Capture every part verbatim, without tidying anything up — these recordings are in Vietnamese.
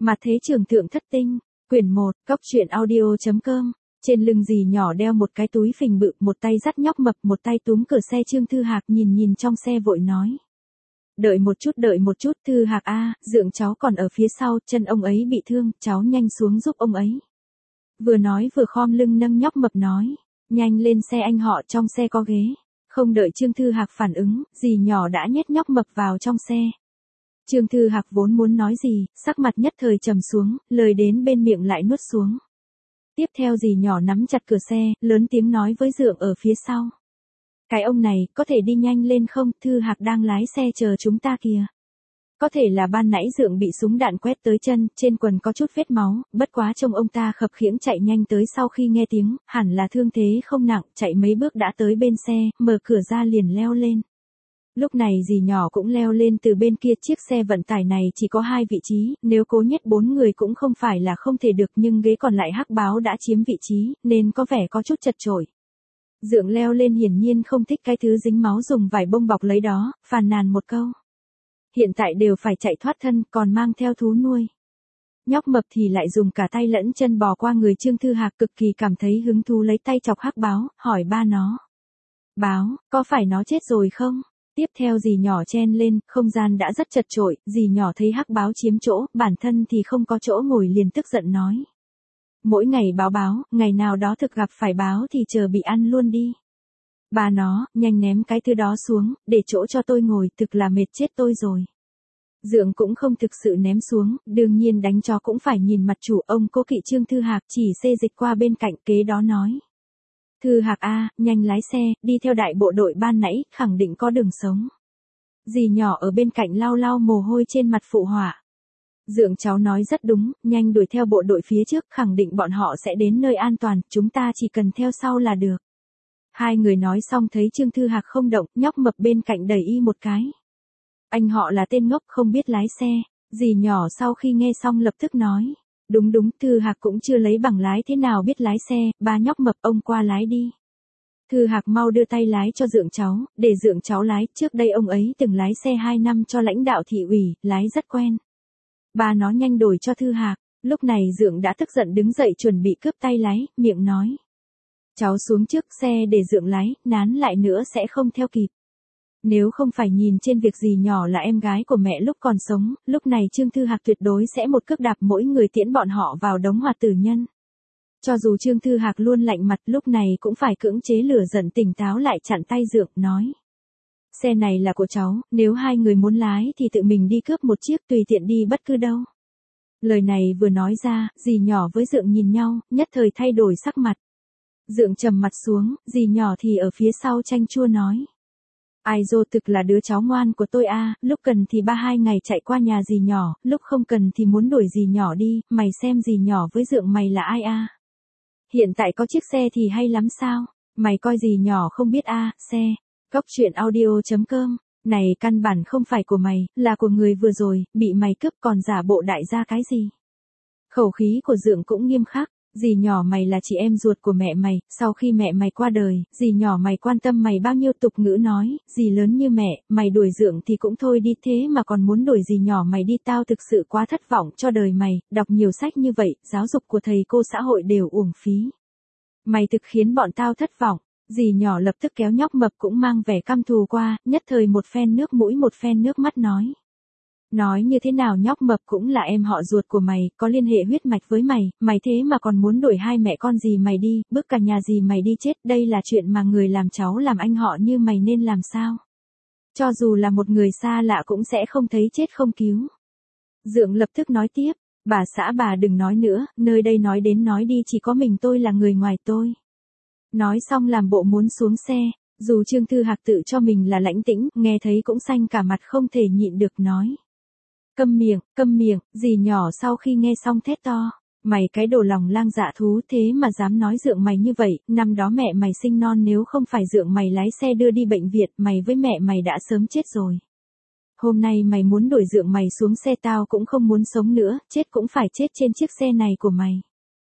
Mặt thế trường thượng thất tinh, quyển một, cóc truyện audio.com. Trên lưng dì nhỏ đeo một cái túi phình bự, một tay dắt nhóc mập, một tay túm cửa xe. Trương Thư Hạc nhìn nhìn trong xe vội nói. Đợi một chút, đợi một chút, Thư Hạc a, dượng cháu còn ở phía sau, chân ông ấy bị thương, cháu nhanh xuống giúp ông ấy. Vừa nói vừa khom lưng nâng nhóc mập nói, nhanh lên xe anh họ, trong xe có ghế. Không đợi Trương Thư Hạc phản ứng, dì nhỏ đã nhét nhóc mập vào trong xe. Trương Thư Hạc vốn muốn nói gì, sắc mặt nhất thời trầm xuống, lời đến bên miệng lại nuốt xuống. Tiếp theo dì nhỏ nắm chặt cửa xe, lớn tiếng nói với dượng ở phía sau. Cái ông này, có thể đi nhanh lên không, Thư Hạc đang lái xe chờ chúng ta kìa. Có thể là ban nãy dượng bị súng đạn quét tới chân, trên quần có chút vết máu, bất quá trông ông ta khập khiễng chạy nhanh tới. Sau khi nghe tiếng, hẳn là thương thế không nặng, chạy mấy bước đã tới bên xe, mở cửa ra liền leo lên. Lúc này dì nhỏ cũng leo lên từ bên kia. Chiếc xe vận tải này chỉ có hai vị trí, nếu cố nhét bốn người cũng không phải là không thể được, nhưng ghế còn lại Hắc Báo đã chiếm vị trí, nên có vẻ có chút chật chội. Dượng leo lên hiển nhiên không thích cái thứ dính máu, dùng vải bông bọc lấy đó, phàn nàn một câu. Hiện tại đều phải chạy thoát thân, còn mang theo thú nuôi. Nhóc mập thì lại dùng cả tay lẫn chân bò qua người Trương Thư Hạc, cực kỳ cảm thấy hứng thú, lấy tay chọc Hắc Báo, hỏi ba nó. Báo, có phải nó chết rồi không? Tiếp theo dì nhỏ chen lên, không gian đã rất chật chội, dì nhỏ thấy Hắc Báo chiếm chỗ, bản thân thì không có chỗ ngồi liền tức giận nói. Mỗi ngày báo báo, ngày nào đó thực gặp phải báo thì chờ bị ăn luôn đi. Bà nó, nhanh ném cái thứ đó xuống, để chỗ cho tôi ngồi, thực là mệt chết tôi rồi. Dượng cũng không thực sự ném xuống, đương nhiên đánh chó cũng phải nhìn mặt chủ. Ông cố kỵ Trương Thư Hạc chỉ xê dịch qua bên cạnh, kế đó nói. Thư Hạc a, nhanh lái xe, đi theo đại bộ đội ban nãy, khẳng định có đường sống. Dì nhỏ ở bên cạnh lau lau mồ hôi trên mặt phụ họa. Dượng cháu nói rất đúng, nhanh đuổi theo bộ đội phía trước, khẳng định bọn họ sẽ đến nơi an toàn, chúng ta chỉ cần theo sau là được. Hai người nói xong thấy Trương Thư Hạc không động, nhóc mập bên cạnh đẩy y một cái. Anh họ là tên ngốc không biết lái xe. Dì nhỏ sau khi nghe xong lập tức nói. Đúng đúng, Thư Hạc cũng chưa lấy bằng lái, thế nào biết lái xe, ba nhóc mập, ông qua lái đi. Thư Hạc mau đưa tay lái cho dượng cháu, để dượng cháu lái, trước đây ông ấy từng lái xe hai năm cho lãnh đạo thị ủy, lái rất quen. Ba nó nhanh đổi cho Thư Hạc, lúc này dượng đã tức giận đứng dậy chuẩn bị cướp tay lái, miệng nói. Cháu xuống trước xe để dượng lái, nán lại nữa sẽ không theo kịp. Nếu không phải nhìn trên việc dì nhỏ là em gái của mẹ lúc còn sống, lúc này Trương Thư Hạc tuyệt đối sẽ một cước đạp mỗi người tiễn bọn họ vào đống hoạt tử nhân. Cho dù Trương Thư Hạc luôn lạnh mặt, lúc này cũng phải cưỡng chế lửa giận, tỉnh táo lại, chặn tay dượng, nói. Xe này là của cháu, nếu hai người muốn lái thì tự mình đi cướp một chiếc, tùy tiện đi bất cứ đâu. Lời này vừa nói ra, dì nhỏ với dượng nhìn nhau, nhất thời thay đổi sắc mặt. Dượng trầm mặt xuống, dì nhỏ thì ở phía sau chanh chua nói. Ai dô, thực là đứa cháu ngoan của tôi a, lúc cần thì ba hai ngày chạy qua nhà dì nhỏ, lúc không cần thì muốn đuổi dì nhỏ đi, mày xem dì nhỏ với dượng mày là ai a? Hiện tại có chiếc xe thì hay lắm sao? Mày coi dì nhỏ không biết a, xe. Cóc truyện audio.com, này căn bản không phải của mày, là của người vừa rồi, bị mày cướp còn giả bộ đại gia cái gì? Khẩu khí của dượng cũng nghiêm khắc. Dì nhỏ mày là chị em ruột của mẹ mày, sau khi mẹ mày qua đời, dì nhỏ mày quan tâm mày bao nhiêu, tục ngữ nói, dì lớn như mẹ, mày đuổi dượng thì cũng thôi đi, thế mà còn muốn đuổi dì nhỏ mày đi, tao thực sự quá thất vọng cho đời mày, đọc nhiều sách như vậy, giáo dục của thầy cô xã hội đều uổng phí. Mày thực khiến bọn tao thất vọng. Dì nhỏ lập tức kéo nhóc mập cũng mang vẻ căm thù qua, nhất thời một phen nước mũi một phen nước mắt nói. Nói như thế nào nhóc mập cũng là em họ ruột của mày, có liên hệ huyết mạch với mày, mày thế mà còn muốn đuổi hai mẹ con dì mày đi, bức cả nhà dì mày đi chết, đây là chuyện mà người làm cháu làm anh họ như mày nên làm sao? Cho dù là một người xa lạ cũng sẽ không thấy chết không cứu. Dượng lập tức nói tiếp, bà xã bà đừng nói nữa, nơi đây nói đến nói đi chỉ có mình tôi là người ngoài tôi. Nói xong làm bộ muốn xuống xe. Dù Trương Thư Hạc tự cho mình là lãnh tĩnh, nghe thấy cũng xanh cả mặt, không thể nhịn được nói. Câm miệng, câm miệng, dì nhỏ sau khi nghe xong thét to. Mày cái đồ lòng lang dạ thú, thế mà dám nói dượng mày như vậy, năm đó mẹ mày sinh non, nếu không phải dượng mày lái xe đưa đi bệnh viện, mày với mẹ mày đã sớm chết rồi. Hôm nay mày muốn đuổi dượng mày xuống xe, tao cũng không muốn sống nữa, chết cũng phải chết trên chiếc xe này của mày.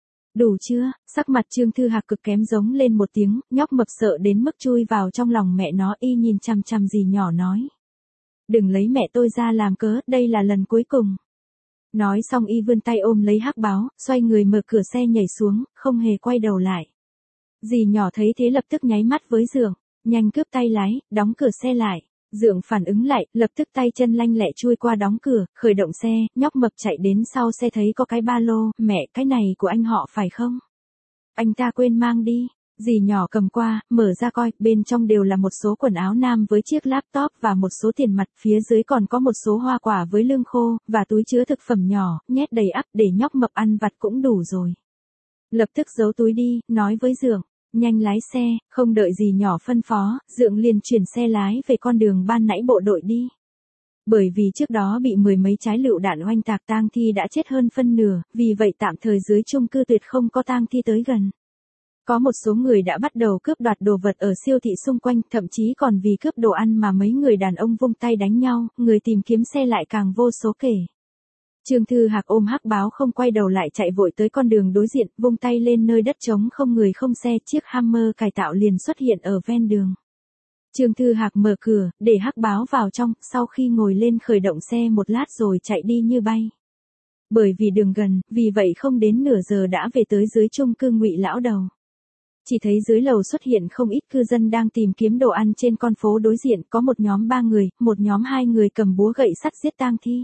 Đủ chưa? Sắc mặt Trương Thư Hạc cực kém, giống lên một tiếng, nhóc mập sợ đến mức chui vào trong lòng mẹ nó, y nhìn chằm chằm dì nhỏ nói. Đừng lấy mẹ tôi ra làm cớ, đây là lần cuối cùng. Nói xong y vươn tay ôm lấy hắc báo, xoay người mở cửa xe nhảy xuống, không hề quay đầu lại. Dì nhỏ thấy thế lập tức nháy mắt với Dượng, nhanh cướp tay lái, đóng cửa xe lại. Dượng phản ứng lại, lập tức tay chân lanh lẹ chui qua đóng cửa, khởi động xe, nhóc mập chạy đến sau xe thấy có cái ba lô, mẹ, cái này của anh họ phải không? Anh ta quên mang đi. Dì nhỏ cầm qua, mở ra coi, bên trong đều là một số quần áo nam với chiếc laptop và một số tiền mặt, phía dưới còn có một số hoa quả với lương khô, và túi chứa thực phẩm nhỏ, nhét đầy ắp để nhóc mập ăn vặt cũng đủ rồi. Lập tức giấu túi đi, nói với Dượng, nhanh lái xe, không đợi dì nhỏ phân phó, Dượng liền chuyển xe lái về con đường ban nãy bộ đội đi. Bởi vì trước đó bị mười mấy trái lựu đạn oanh tạc tang thi đã chết hơn phân nửa, vì vậy tạm thời dưới chung cư tuyệt không có tang thi tới gần. Có một số người đã bắt đầu cướp đoạt đồ vật ở siêu thị xung quanh, thậm chí còn vì cướp đồ ăn mà mấy người đàn ông vung tay đánh nhau, người tìm kiếm xe lại càng vô số kể. Trương Thư Hạc ôm hắc báo không quay đầu lại chạy vội tới con đường đối diện, vung tay lên nơi đất trống không người không xe, chiếc Hammer cải tạo liền xuất hiện ở ven đường. Trương Thư Hạc mở cửa, để hắc báo vào trong, sau khi ngồi lên khởi động xe một lát rồi chạy đi như bay. Bởi vì đường gần, vì vậy không đến nửa giờ đã về tới dưới chung cư Ngụy Lão Đầu. Chỉ thấy dưới lầu xuất hiện không ít cư dân đang tìm kiếm đồ ăn trên con phố đối diện, có một nhóm ba người, một nhóm hai người cầm búa gậy sắt giết tang thi.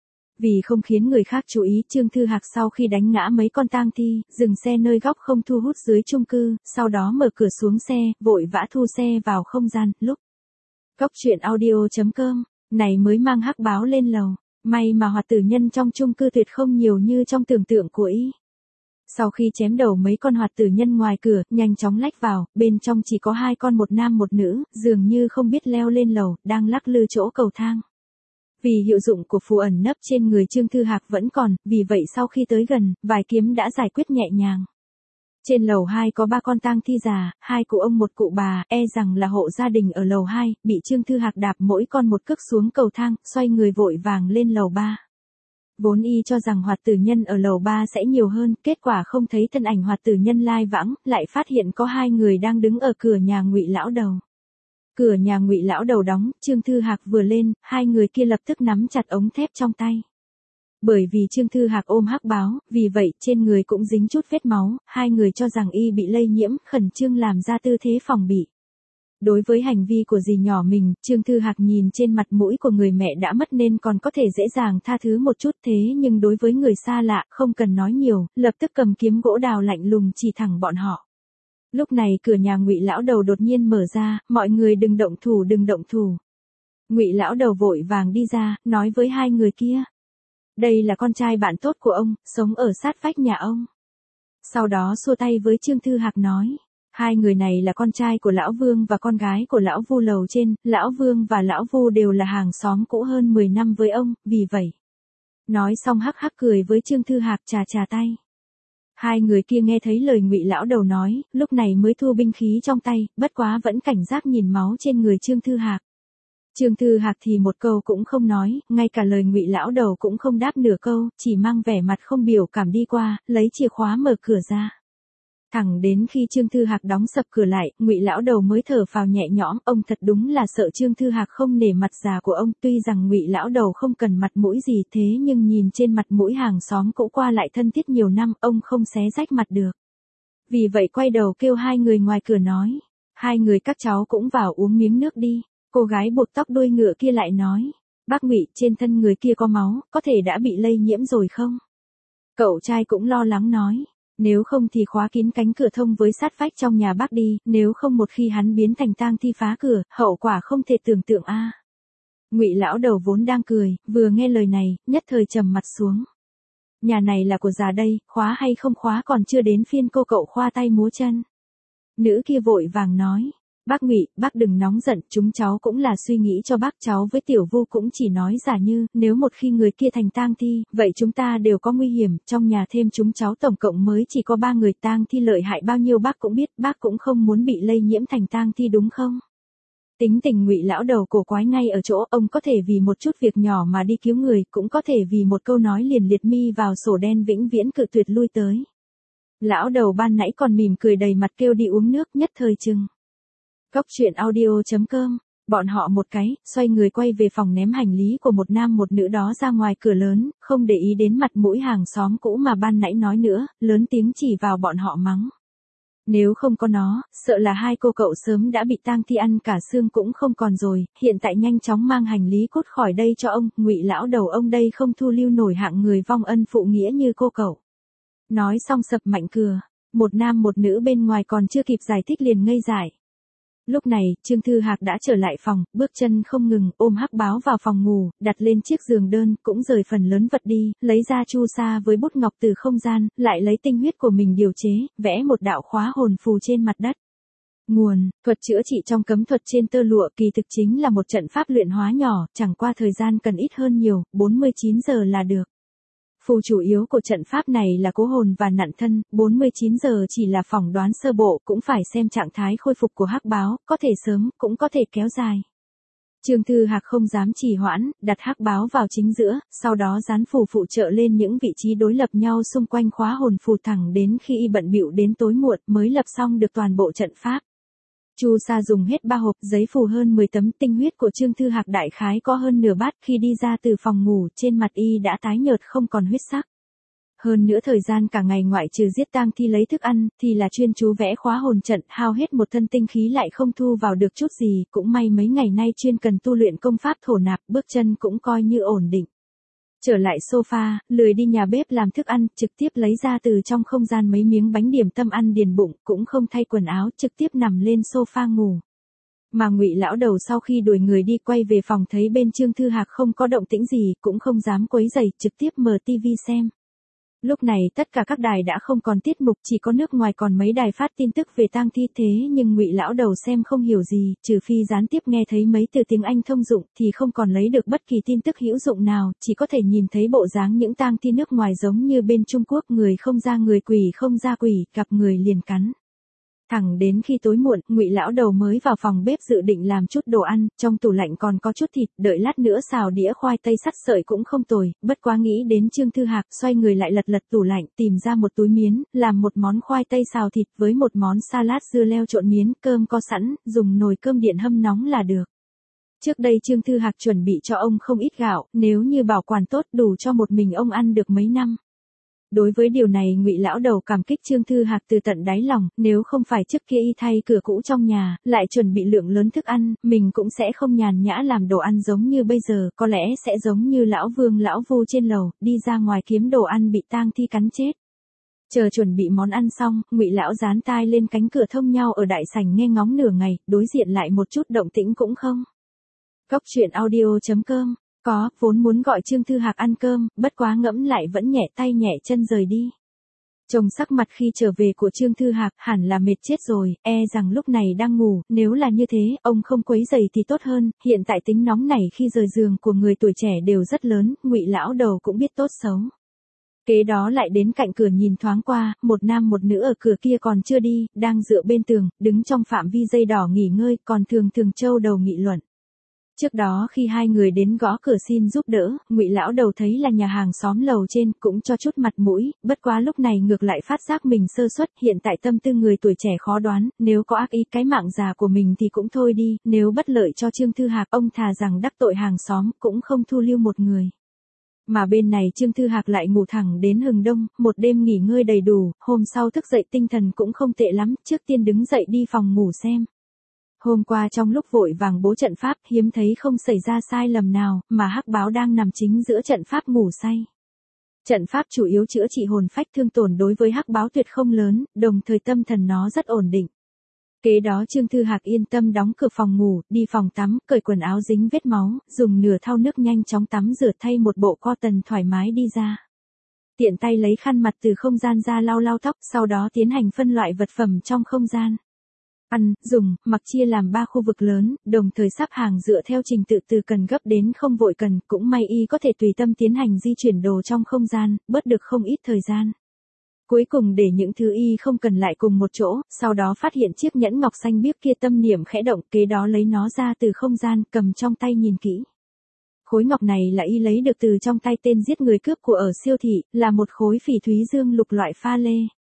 Vì không khiến người khác chú ý, Trương Thư Hạc sau khi đánh ngã mấy con tang thi, dừng xe nơi góc không thu hút dưới chung cư, sau đó mở cửa xuống xe, vội vã thu xe vào không gian, lúc. Cóc truyện audio chấm com, này mới mang hắc báo lên lầu, may mà hoạt tử nhân trong chung cư tuyệt không nhiều như trong tưởng tượng của y. Sau khi chém đầu mấy con hoạt tử nhân ngoài cửa, nhanh chóng lách vào, bên trong chỉ có hai con một nam một nữ, dường như không biết leo lên lầu, đang lắc lư chỗ cầu thang. Vì hiệu dụng của phù ẩn nấp trên người Trương Thư Hạc vẫn còn, vì vậy sau khi tới gần, vài kiếm đã giải quyết nhẹ nhàng. Trên lầu hai có ba con tang thi già, hai cụ ông một cụ bà, e rằng là hộ gia đình ở lầu hai, bị Trương Thư Hạc đạp mỗi con một cước xuống cầu thang, xoay người vội vàng lên lầu ba. Vốn y cho rằng hoạt tử nhân ở lầu ba sẽ nhiều hơn, kết quả không thấy thân ảnh hoạt tử nhân lai vãng, lại phát hiện có hai người đang đứng ở cửa nhà Ngụy Lão Đầu. Cửa nhà Ngụy Lão Đầu đóng, Trương Thư Hạc vừa lên, hai người kia lập tức nắm chặt ống thép trong tay. Bởi vì Trương Thư Hạc ôm hắc báo, vì vậy trên người cũng dính chút vết máu, hai người cho rằng y bị lây nhiễm, khẩn trương làm ra tư thế phòng bị. Đối với hành vi của dì nhỏ mình, Trương Thư Hạc nhìn trên mặt mũi của người mẹ đã mất nên còn có thể dễ dàng tha thứ một chút, thế nhưng đối với người xa lạ, không cần nói nhiều, lập tức cầm kiếm gỗ đào lạnh lùng chỉ thẳng bọn họ. Lúc này cửa nhà Ngụy Lão Đầu đột nhiên mở ra, mọi người đừng động thủ đừng động thủ. Ngụy Lão Đầu vội vàng đi ra, nói với hai người kia. Đây là con trai bạn tốt của ông, sống ở sát vách nhà ông. Sau đó xua tay với Trương Thư Hạc nói. Hai người này là con trai của Lão Vương và con gái của Lão Vu lầu trên, Lão Vương và Lão Vu đều là hàng xóm cũ hơn mười năm với ông, vì vậy. Nói xong hắc hắc cười với Trương Thư Hạc chà chà tay. Hai người kia nghe thấy lời Ngụy Lão Đầu nói, lúc này mới thu binh khí trong tay, bất quá vẫn cảnh giác nhìn máu trên người Trương Thư Hạc. Trương Thư Hạc thì một câu cũng không nói, ngay cả lời Ngụy Lão Đầu cũng không đáp nửa câu, chỉ mang vẻ mặt không biểu cảm đi qua, lấy chìa khóa mở cửa ra. Thẳng đến khi Trương Thư Hạc đóng sập cửa lại, Ngụy Lão Đầu mới thở phào nhẹ nhõm, ông thật đúng là sợ Trương Thư Hạc không nể mặt già của ông, tuy rằng Ngụy Lão Đầu không cần mặt mũi gì thế nhưng nhìn trên mặt mũi hàng xóm cũ qua lại thân thiết nhiều năm, ông không xé rách mặt được. Vì vậy quay đầu kêu hai người ngoài cửa nói, hai người các cháu cũng vào uống miếng nước đi. Cô gái buộc tóc đuôi ngựa kia lại nói, bác Ngụy, trên thân người kia có máu, có thể đã bị lây nhiễm rồi không? Cậu trai cũng lo lắng nói. Nếu không thì khóa kín cánh cửa thông với sát vách trong nhà bác đi, nếu không một khi hắn biến thành tang thi phá cửa, hậu quả không thể tưởng tượng a. À. Ngụy Lão Đầu vốn đang cười, vừa nghe lời này, nhất thời trầm mặt xuống. Nhà này là của già đây, khóa hay không khóa còn chưa đến phiên cô cậu khoa tay múa chân. Nữ kia vội vàng nói, bác Ngụy, bác đừng nóng giận, chúng cháu cũng là suy nghĩ cho bác, cháu với Tiểu Vu cũng chỉ nói giả như, nếu một khi người kia thành tang thi, vậy chúng ta đều có nguy hiểm, trong nhà thêm chúng cháu tổng cộng mới chỉ có ba người, tang thi lợi hại bao nhiêu bác cũng biết, bác cũng không muốn bị lây nhiễm thành tang thi đúng không? Tính tình Ngụy Lão Đầu cổ quái ngay ở chỗ, ông có thể vì một chút việc nhỏ mà đi cứu người, cũng có thể vì một câu nói liền liệt mi vào sổ đen vĩnh viễn cự tuyệt lui tới. Lão Đầu ban nãy còn mỉm cười đầy mặt kêu đi uống nước, nhất thời chừng. Cóc truyện audio chấm com Bọn họ một cái, xoay người quay về phòng ném hành lý của một nam một nữ đó ra ngoài cửa lớn, không để ý đến mặt mũi hàng xóm cũ mà ban nãy nói nữa, lớn tiếng chỉ vào bọn họ mắng. Nếu không có nó, sợ là hai cô cậu sớm đã bị tang thi ăn cả xương cũng không còn rồi, hiện tại nhanh chóng mang hành lý cút khỏi đây cho ông, Ngụy lão đầu ông đây không thu lưu nổi hạng người vong ân phụ nghĩa như cô cậu. Nói xong sập mạnh cửa, một nam một nữ bên ngoài còn chưa kịp giải thích liền ngây dại. Lúc này, Trương Thư Hạc đã trở lại phòng, bước chân không ngừng, ôm Hắc Báo vào phòng ngủ, đặt lên chiếc giường đơn, cũng rời phần lớn vật đi, lấy ra chu sa với bút ngọc từ không gian, lại lấy tinh huyết của mình điều chế, vẽ một đạo khóa hồn phù trên mặt đất. Nguồn, thuật chữa trị trong cấm thuật trên tơ lụa kỳ thực chính là một trận pháp luyện hóa nhỏ, chẳng qua thời gian cần ít hơn nhiều, bốn mươi chín giờ là được. Phù chủ yếu của trận pháp này là cố hồn và nặn thân, bốn mươi chín giờ chỉ là phỏng đoán sơ bộ, cũng phải xem trạng thái khôi phục của Hắc Báo, có thể sớm, cũng có thể kéo dài. Trương Thư Hạc không dám trì hoãn, đặt Hắc Báo vào chính giữa, sau đó dán phù phụ trợ lên những vị trí đối lập nhau xung quanh khóa hồn phù thẳng đến khi y bận bịu đến tối muộn mới lập xong được toàn bộ trận pháp. Chu Sa dùng hết ba hộp giấy phù hơn mười tấm, tinh huyết của Trương Thư Hạc đại khái có hơn nửa bát, khi đi ra từ phòng ngủ, trên mặt y đã tái nhợt không còn huyết sắc. Hơn nữa thời gian cả ngày ngoại trừ giết tang thi lấy thức ăn, thì là chuyên chú vẽ khóa hồn trận, hao hết một thân tinh khí lại không thu vào được chút gì, cũng may mấy ngày nay chuyên cần tu luyện công pháp thổ nạp, bước chân cũng coi như ổn định. Trở lại sofa, lười đi nhà bếp làm thức ăn, trực tiếp lấy ra từ trong không gian mấy miếng bánh điểm tâm ăn điền bụng, cũng không thay quần áo, trực tiếp nằm lên sofa ngủ. Mà Ngụy lão đầu sau khi đuổi người đi quay về phòng thấy bên Trương Thư Hạc không có động tĩnh gì, cũng không dám quấy rầy, trực tiếp mở tivi xem. Lúc này tất cả các đài đã không còn tiết mục, chỉ có nước ngoài còn mấy đài phát tin tức về tang thi, thế nhưng Ngụy lão đầu xem không hiểu gì, trừ phi gián tiếp nghe thấy mấy từ tiếng Anh thông dụng thì không còn lấy được bất kỳ tin tức hữu dụng nào, chỉ có thể nhìn thấy bộ dáng những tang thi nước ngoài giống như bên Trung Quốc, người không ra người, quỷ không ra quỷ, gặp người liền cắn. Thẳng đến khi tối muộn, Ngụy lão đầu mới vào phòng bếp dự định làm chút đồ ăn, trong tủ lạnh còn có chút thịt, đợi lát nữa xào đĩa khoai tây sắt sợi cũng không tồi, bất quá nghĩ đến Trương Thư Hạc, xoay người lại lật lật tủ lạnh, tìm ra một túi miến, làm một món khoai tây xào thịt với một món salad dưa leo trộn miến, cơm có sẵn, dùng nồi cơm điện hâm nóng là được. Trước đây Trương Thư Hạc chuẩn bị cho ông không ít gạo, nếu như bảo quản tốt đủ cho một mình ông ăn được mấy năm. Đối với điều này Ngụy lão đầu cảm kích Trương Thư Hạc từ tận đáy lòng, nếu không phải trước kia y thay cửa cũ trong nhà, lại chuẩn bị lượng lớn thức ăn, mình cũng sẽ không nhàn nhã làm đồ ăn giống như bây giờ, có lẽ sẽ giống như lão Vương lão Vu trên lầu, đi ra ngoài kiếm đồ ăn bị tang thi cắn chết. Chờ chuẩn bị món ăn xong, Ngụy lão dán tai lên cánh cửa thông nhau ở đại sảnh nghe ngóng nửa ngày, đối diện lại một chút động tĩnh cũng không. Cốc truyện audio chấm com Có, vốn muốn gọi Trương Thư Hạc ăn cơm, bất quá ngẫm lại vẫn nhẹ tay nhẹ chân rời đi. Trông sắc mặt khi trở về của Trương Thư Hạc hẳn là mệt chết rồi, e rằng lúc này đang ngủ, nếu là như thế, ông không quấy rầy thì tốt hơn, hiện tại tính nóng này khi rời giường của người tuổi trẻ đều rất lớn, Ngụy lão đầu cũng biết tốt xấu. Kế đó lại đến cạnh cửa nhìn thoáng qua, một nam một nữ ở cửa kia còn chưa đi, đang dựa bên tường, đứng trong phạm vi dây đỏ nghỉ ngơi, còn thường thường châu đầu nghị luận. Trước đó khi hai người đến gõ cửa xin giúp đỡ, Ngụy lão đầu thấy là nhà hàng xóm lầu trên, cũng cho chút mặt mũi, bất quá lúc này ngược lại phát giác mình sơ suất, hiện tại tâm tư người tuổi trẻ khó đoán, nếu có ác ý cái mạng già của mình thì cũng thôi đi, nếu bất lợi cho Trương Thư Hạc, ông thà rằng đắc tội hàng xóm, cũng không thu lưu một người. Mà bên này Trương Thư Hạc lại ngủ thẳng đến hừng đông, một đêm nghỉ ngơi đầy đủ, hôm sau thức dậy tinh thần cũng không tệ lắm, trước tiên đứng dậy đi phòng ngủ xem. Hôm qua trong lúc vội vàng bố trận pháp, hiếm thấy không xảy ra sai lầm nào, mà Hắc Báo đang nằm chính giữa trận pháp ngủ say. Trận pháp chủ yếu chữa trị hồn phách thương tổn đối với Hắc Báo tuyệt không lớn, đồng thời tâm thần nó rất ổn định. Kế đó Trương Thư Hạc yên tâm đóng cửa phòng ngủ, đi phòng tắm, cởi quần áo dính vết máu, dùng nửa thau nước nhanh chóng tắm rửa thay một bộ cotton thoải mái đi ra. Tiện tay lấy khăn mặt từ không gian ra lau lau tóc, sau đó tiến hành phân loại vật phẩm trong không gian. Ăn, dùng, mặc chia làm ba khu vực lớn, đồng thời sắp hàng dựa theo trình tự từ cần gấp đến không vội cần, cũng may y có thể tùy tâm tiến hành di chuyển đồ trong không gian, bớt được không ít thời gian. Cuối cùng để những thứ y không cần lại cùng một chỗ, sau đó phát hiện chiếc nhẫn ngọc xanh biếc kia, tâm niệm khẽ động, kế đó lấy nó ra từ không gian, cầm trong tay nhìn kỹ. Khối ngọc này là y lấy được từ trong tay tên giết người cướp của ở siêu thị, là một khối phỉ thúy dương lục loại pha lê.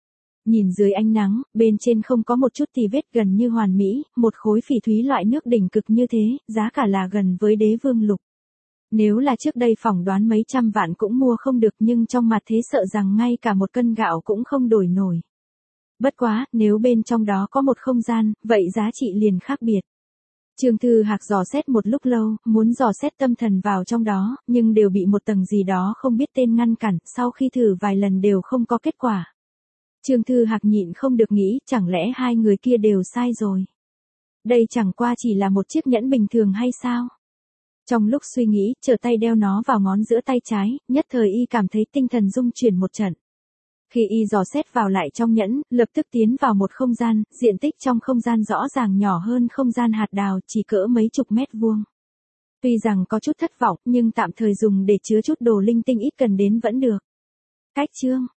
Nhìn dưới ánh nắng, bên trên không có một chút tì vết, gần như hoàn mỹ, một khối phỉ thúy loại nước đỉnh cực như thế, giá cả là gần với đế vương lục. Nếu là trước đây phỏng đoán mấy trăm vạn cũng mua không được, nhưng trong mặt thế sợ rằng ngay cả một cân gạo cũng không đổi nổi. Bất quá, nếu bên trong đó có một không gian, vậy giá trị liền khác biệt. Trương Thư Hạc dò xét một lúc lâu, muốn dò xét tâm thần vào trong đó, nhưng đều bị một tầng gì đó không biết tên ngăn cản, sau khi thử vài lần đều không có kết quả. Trương Thư Hạc nhịn không được nghĩ, chẳng lẽ hai người kia đều sai rồi. Đây chẳng qua chỉ là một chiếc nhẫn bình thường hay sao? Trong lúc suy nghĩ, trở tay đeo nó vào ngón giữa tay trái, nhất thời y cảm thấy tinh thần rung chuyển một trận. Khi y dò xét vào lại trong nhẫn, lập tức tiến vào một không gian, diện tích trong không gian rõ ràng nhỏ hơn không gian hạt đào, chỉ cỡ mấy chục mét vuông. Tuy rằng có chút thất vọng, nhưng tạm thời dùng để chứa chút đồ linh tinh ít cần đến vẫn được. Cách chương